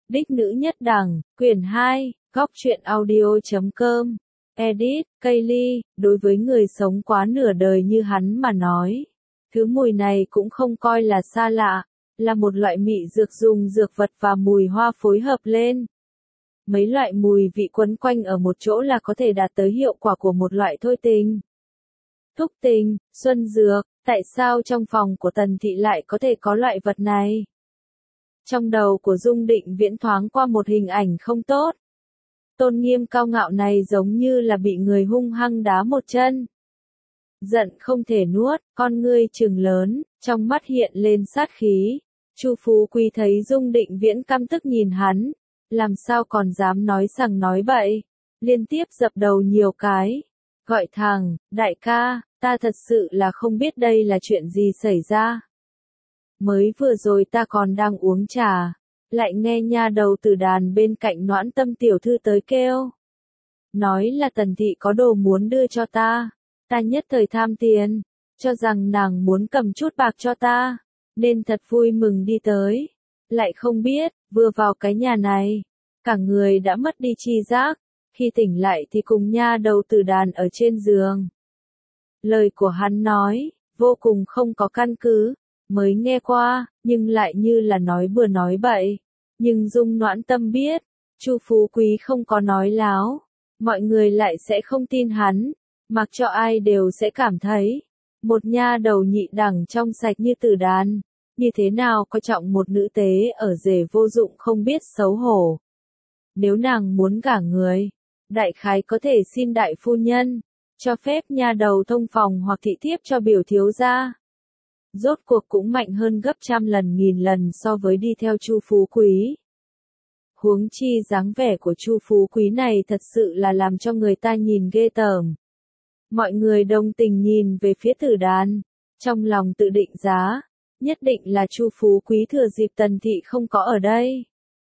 Đích nữ nhất đẳng, quyển 2, góc truyện audio.com. Edit, Kaylee, đối với người sống quá nửa đời như hắn mà nói. Thứ mùi này cũng không coi là xa lạ, là một loại mị dược dùng dược vật và mùi hoa phối hợp lên. Mấy loại mùi vị quấn quanh ở một chỗ là có thể đạt tới hiệu quả của một loại thôi tình. Thúc tình, xuân dược, tại sao trong phòng của Tần Thị lại có thể có loại vật này? Trong đầu của Dung Định Viễn thoáng qua một hình ảnh không tốt. Tôn nghiêm cao ngạo này giống như là bị người hung hăng đá một chân. Giận không thể nuốt, con ngươi trừng lớn, trong mắt hiện lên sát khí. Chu Phú Quý thấy Dung Định Viễn căm tức nhìn hắn, làm sao còn dám nói sằng nói bậy, liên tiếp dập đầu nhiều cái. Gọi thẳng, đại ca, ta thật sự là không biết đây là chuyện gì xảy ra. Mới vừa rồi ta còn đang uống trà, lại nghe nha đầu Tử Đàn bên cạnh Noãn Tâm tiểu thư tới kêu. Nói là Tần Thị có đồ muốn đưa cho ta, ta nhất thời tham tiền, cho rằng nàng muốn cầm chút bạc cho ta, nên thật vui mừng đi tới. Lại không biết, vừa vào cái nhà này, cả người đã mất đi tri giác, khi tỉnh lại thì cùng nha đầu Tử Đàn ở trên giường. Lời của hắn nói, vô cùng không có căn cứ, mới nghe qua, nhưng lại như là nói bừa nói bậy. Nhưng Dung Noãn Tâm biết, Chu Phú Quý không có nói láo, mọi người lại sẽ không tin hắn, mặc cho ai đều sẽ cảm thấy, một nha đầu nhị đẳng trong sạch như Tử Đàn, như thế nào coi trọng một nữ tế ở rể vô dụng không biết xấu hổ. Nếu nàng muốn gả người, đại khái có thể xin đại phu nhân, cho phép nha đầu thông phòng hoặc thị thiếp cho biểu thiếu gia. Rốt cuộc cũng mạnh hơn gấp trăm lần nghìn lần so với đi theo Chu Phú Quý. Huống chi dáng vẻ của Chu Phú Quý này thật sự là làm cho người ta nhìn ghê tởm. Mọi người đồng tình nhìn về phía Tử Đàn, trong lòng tự định giá, nhất định là Chu Phú Quý thừa dịp Tần Thị không có ở đây.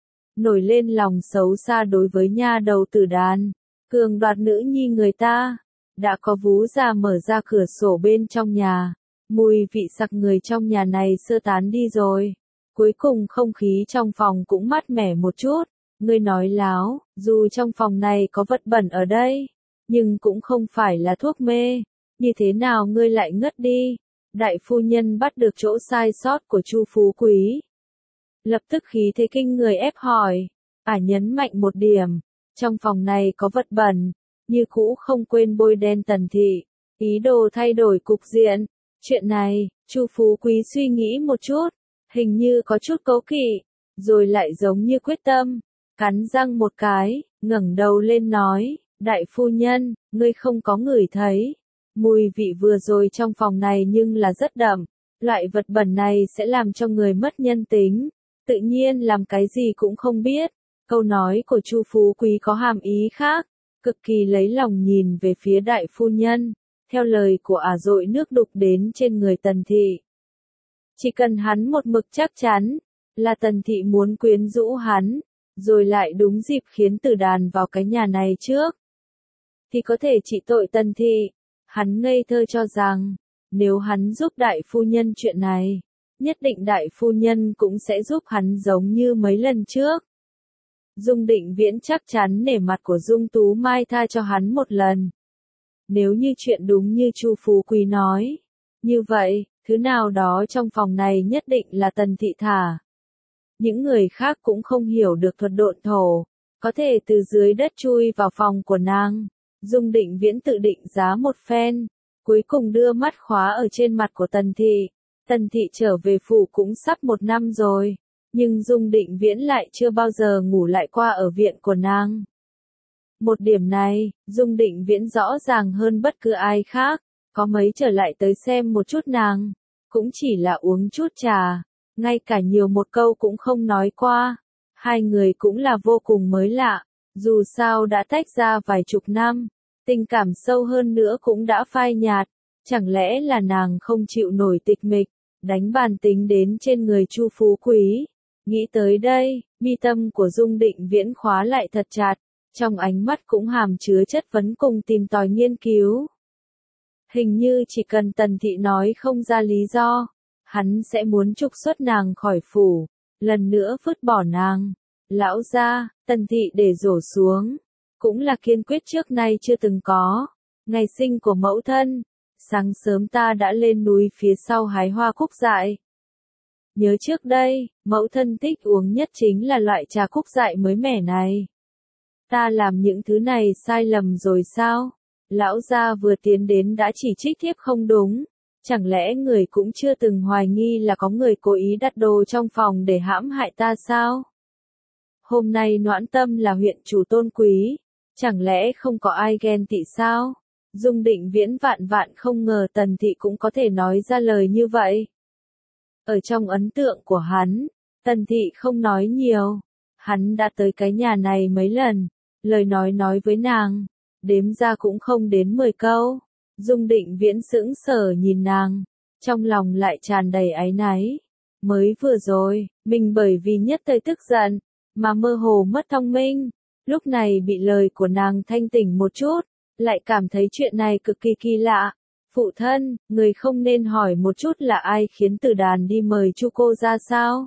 Nổi lên lòng xấu xa đối với nha đầu Tử Đàn, cường đoạt nữ nhi người ta, đã có vú già mở ra cửa sổ bên trong nhà. Mùi vị sặc người trong nhà này sơ tán đi rồi. Cuối cùng không khí trong phòng cũng mát mẻ một chút. Ngươi nói láo, dù trong phòng này có vật bẩn ở đây, nhưng cũng không phải là thuốc mê. Như thế nào ngươi lại ngất đi? Đại phu nhân bắt được chỗ sai sót của Chu Phú Quý. Lập tức khí thế kinh người ép hỏi. Nhấn mạnh một điểm. Trong phòng này có vật bẩn. Như cũ không quên bôi đen Tần Thị. Ý đồ thay đổi cục diện. Chuyện này, Chu Phú Quý suy nghĩ một chút, hình như có chút cố kỵ, rồi lại giống như quyết tâm, cắn răng một cái, ngẩng đầu lên nói, đại phu nhân, ngươi không có ngửi thấy, mùi vị vừa rồi trong phòng này nhưng là rất đậm, loại vật bẩn này sẽ làm cho người mất nhân tính, tự nhiên làm cái gì cũng không biết. Câu nói của Chu Phú Quý có hàm ý khác, cực kỳ lấy lòng nhìn về phía đại phu nhân. Theo lời của dội nước đục đến trên người Tần Thị. Chỉ cần hắn một mực chắc chắn, là Tần Thị muốn quyến rũ hắn, rồi lại đúng dịp khiến Tử Đàn vào cái nhà này trước, thì có thể trị tội Tần Thị. Hắn ngây thơ cho rằng, nếu hắn giúp đại phu nhân chuyện này, nhất định đại phu nhân cũng sẽ giúp hắn giống như mấy lần trước. Dung Định Viễn chắc chắn nể mặt của Dung Tú Mai tha cho hắn một lần. Nếu như chuyện đúng như Chu Phú Quý nói, như vậy, thứ nào đó trong phòng này nhất định là Tần Thị thả. Những người khác cũng không hiểu được thuật độn thổ, có thể từ dưới đất chui vào phòng của nàng. Dung Định Viễn tự định giá một phen, cuối cùng đưa mắt khóa ở trên mặt của Tần Thị. Tần Thị trở về phủ cũng sắp 1 năm rồi, nhưng Dung Định Viễn lại chưa bao giờ ngủ lại qua ở viện của nàng. Một điểm này, Dung Định Viễn rõ ràng hơn bất cứ ai khác, có mấy trở lại tới xem một chút nàng, cũng chỉ là uống chút trà, ngay cả nhiều một câu cũng không nói qua. Hai người cũng là vô cùng mới lạ, dù sao đã tách ra vài chục năm, tình cảm sâu hơn nữa cũng đã phai nhạt, chẳng lẽ là nàng không chịu nổi tịch mịch, đánh bàn tính đến trên người Chu Phú Quý. Nghĩ tới đây, mi tâm của Dung Định Viễn khóa lại thật chặt. Trong ánh mắt cũng hàm chứa chất vấn cùng tìm tòi nghiên cứu. Hình như chỉ cần Tần Thị nói không ra lý do, hắn sẽ muốn trục xuất nàng khỏi phủ, lần nữa vứt bỏ nàng. Lão gia, Tần thị để rổ xuống, cũng là kiên quyết trước nay chưa từng có. Ngày sinh của mẫu thân, sáng sớm ta đã lên núi phía sau hái hoa cúc dại. Nhớ trước đây, mẫu thân thích uống nhất chính là loại trà cúc dại mới mẻ này. Ta làm những thứ này sai lầm rồi sao? Lão gia vừa tiến đến đã chỉ trích thiếp không đúng. Chẳng lẽ người cũng chưa từng hoài nghi là có người cố ý đặt đồ trong phòng để hãm hại ta sao? Hôm nay Noãn Tâm là huyện chủ tôn quý, chẳng lẽ không có ai ghen tị sao? Dung Định Viễn vạn vạn không ngờ Tần thị cũng có thể nói ra lời như vậy. Ở trong ấn tượng của hắn, Tần thị không nói nhiều. Hắn đã tới cái nhà này mấy lần, lời nói với nàng, đếm ra cũng không đến 10 câu. Dung Định Viễn sững sờ nhìn nàng, trong lòng lại tràn đầy áy náy. Mới vừa rồi, mình bởi vì nhất thời tức giận, mà mơ hồ mất thông minh. Lúc này bị lời của nàng thanh tỉnh một chút, lại cảm thấy chuyện này cực kỳ kỳ lạ. Phụ thân, người không nên hỏi một chút là ai khiến Tử Đàn đi mời Chu cô ra sao?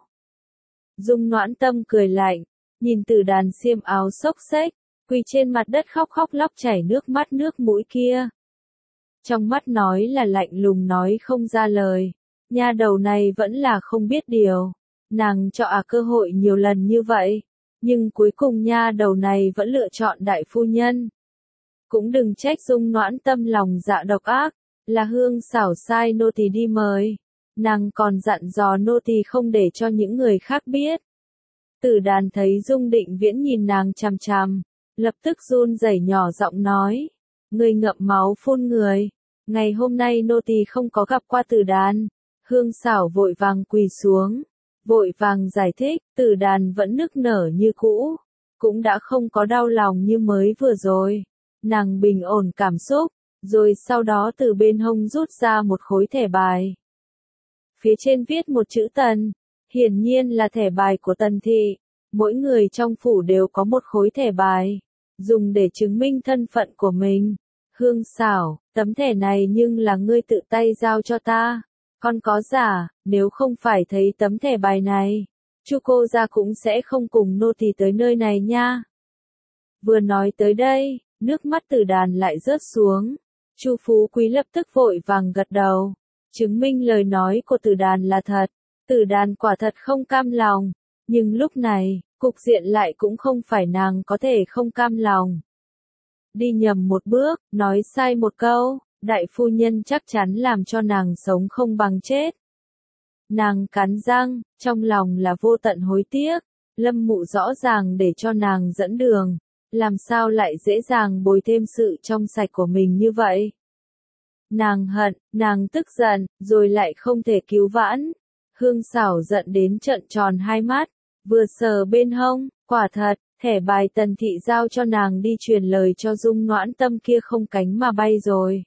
Dung Noãn Tâm cười lạnh, nhìn Tử Đàn xiêm áo xốc xếch, quỳ trên mặt đất khóc khóc lóc chảy nước mắt nước mũi kia. Trong mắt nói là lạnh lùng nói không ra lời, nha đầu này vẫn là không biết điều. Nàng cho cơ hội nhiều lần như vậy, nhưng cuối cùng nha đầu này vẫn lựa chọn đại phu nhân. Cũng đừng trách Dung Noãn Tâm lòng dạ độc ác, là Hương xảo sai nô tỳ đi mời. Nàng còn dặn dò nô tỳ không để cho những người khác biết. Tử Đàn thấy Dung Định Viễn nhìn nàng chằm chằm, lập tức run rẩy nhỏ giọng nói, người ngậm máu phun người. Ngày hôm nay nô tỳ không có gặp qua Tử Đàn. Hương xảo vội vàng quỳ xuống, vội vàng giải thích. Tử Đàn vẫn nức nở như cũ, cũng đã không có đau lòng như mới vừa rồi. Nàng bình ổn cảm xúc, rồi sau đó từ bên hông rút ra một khối thẻ bài. Phía trên viết một chữ Tần, hiển nhiên là thẻ bài của Tần thị. Mỗi người trong phủ đều có một khối thẻ bài, dùng để chứng minh thân phận của mình. Hương xảo, tấm thẻ này nhưng là ngươi tự tay giao cho ta. Con có giả, nếu không phải thấy tấm thẻ bài này, Chu cô gia cũng sẽ không cùng nô tỳ tới nơi này nha. Vừa nói tới đây, nước mắt Tử Đàn lại rớt xuống. Chu Phú Quý lập tức vội vàng gật đầu, chứng minh lời nói của Tử Đàn là thật. Tử Đàn quả thật không cam lòng, nhưng lúc này, cục diện lại cũng không phải nàng có thể không cam lòng. Đi nhầm một bước, nói sai một câu, đại phu nhân chắc chắn làm cho nàng sống không bằng chết. Nàng cắn răng, trong lòng là vô tận hối tiếc. Lâm Mụ rõ ràng để cho nàng dẫn đường, làm sao lại dễ dàng bồi thêm sự trong sạch của mình như vậy. Nàng hận, nàng tức giận, rồi lại không thể cứu vãn. Hương xảo giận đến trợn tròn hai mắt, vừa sờ bên hông, quả thật, thẻ bài Tần thị giao cho nàng đi truyền lời cho Dung Noãn Tâm kia không cánh mà bay rồi.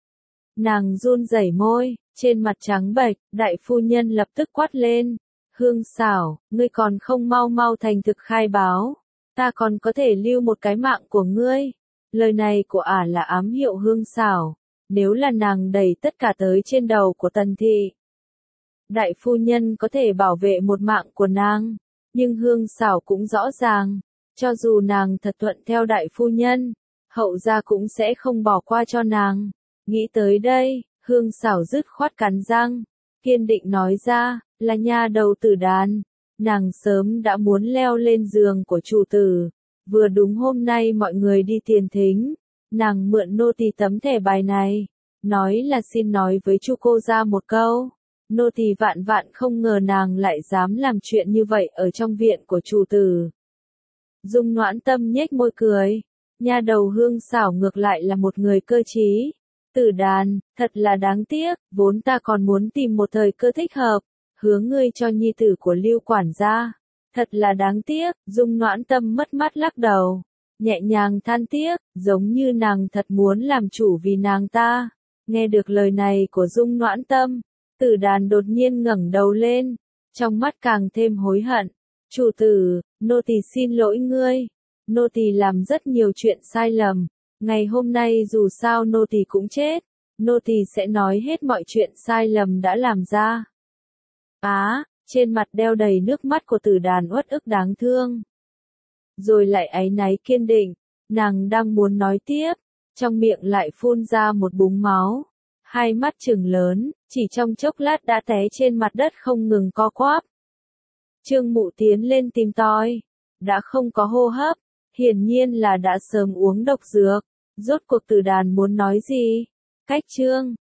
Nàng run rẩy môi, trên mặt trắng bệch, đại phu nhân lập tức quát lên. Hương xảo, ngươi còn không mau mau thành thực khai báo, ta còn có thể lưu một cái mạng của ngươi. Lời này của là ám hiệu Hương xảo, nếu là nàng đẩy tất cả tới trên đầu của Tần thị, đại phu nhân có thể bảo vệ một mạng của nàng, nhưng Hương xảo cũng rõ ràng, cho dù nàng thật thuận theo đại phu nhân, hậu gia cũng sẽ không bỏ qua cho nàng. Nghĩ tới đây, Hương xảo dứt khoát cắn răng, kiên định nói ra, là nha đầu Tử Đàn. Nàng sớm đã muốn leo lên giường của chủ tử, vừa đúng hôm nay mọi người đi tiền thính, nàng mượn nô tỳ tấm thẻ bài này, nói là xin nói với Chu cô ra một câu. Nô tỳ vạn vạn không ngờ nàng lại dám làm chuyện như vậy ở trong viện của chủ tử. Dung Noãn Tâm nhếch môi cười, nha đầu Hương xảo ngược lại là một người cơ trí. Tử Đàn, thật là đáng tiếc, vốn ta còn muốn tìm một thời cơ thích hợp, hứa ngươi cho nhi tử của Lưu quản gia. Thật là đáng tiếc, Dung Noãn Tâm mất mát lắc đầu, nhẹ nhàng than tiếc, giống như nàng thật muốn làm chủ vì nàng ta. Nghe được lời này của Dung Noãn Tâm, Tử Đàn đột nhiên ngẩng đầu lên, trong mắt càng thêm hối hận. Chủ tử, nô tỳ xin lỗi ngươi, nô tỳ làm rất nhiều chuyện sai lầm. Ngày hôm nay dù sao nô tỳ cũng chết, nô tỳ sẽ nói hết mọi chuyện sai lầm đã làm ra. Trên mặt đeo đầy nước mắt của Tử Đàn uất ức đáng thương. rồi lại áy náy kiên định. Nàng đang muốn nói tiếp, trong miệng lại phun ra một búng máu. Hai mắt trừng lớn, chỉ trong chốc lát đã té trên mặt đất không ngừng co quắp. Trương Mụ tiến lên tìm tòi, đã không có hô hấp, hiển nhiên là đã sớm uống độc dược. Rốt cuộc Tử Đàn muốn nói gì? Cách Trương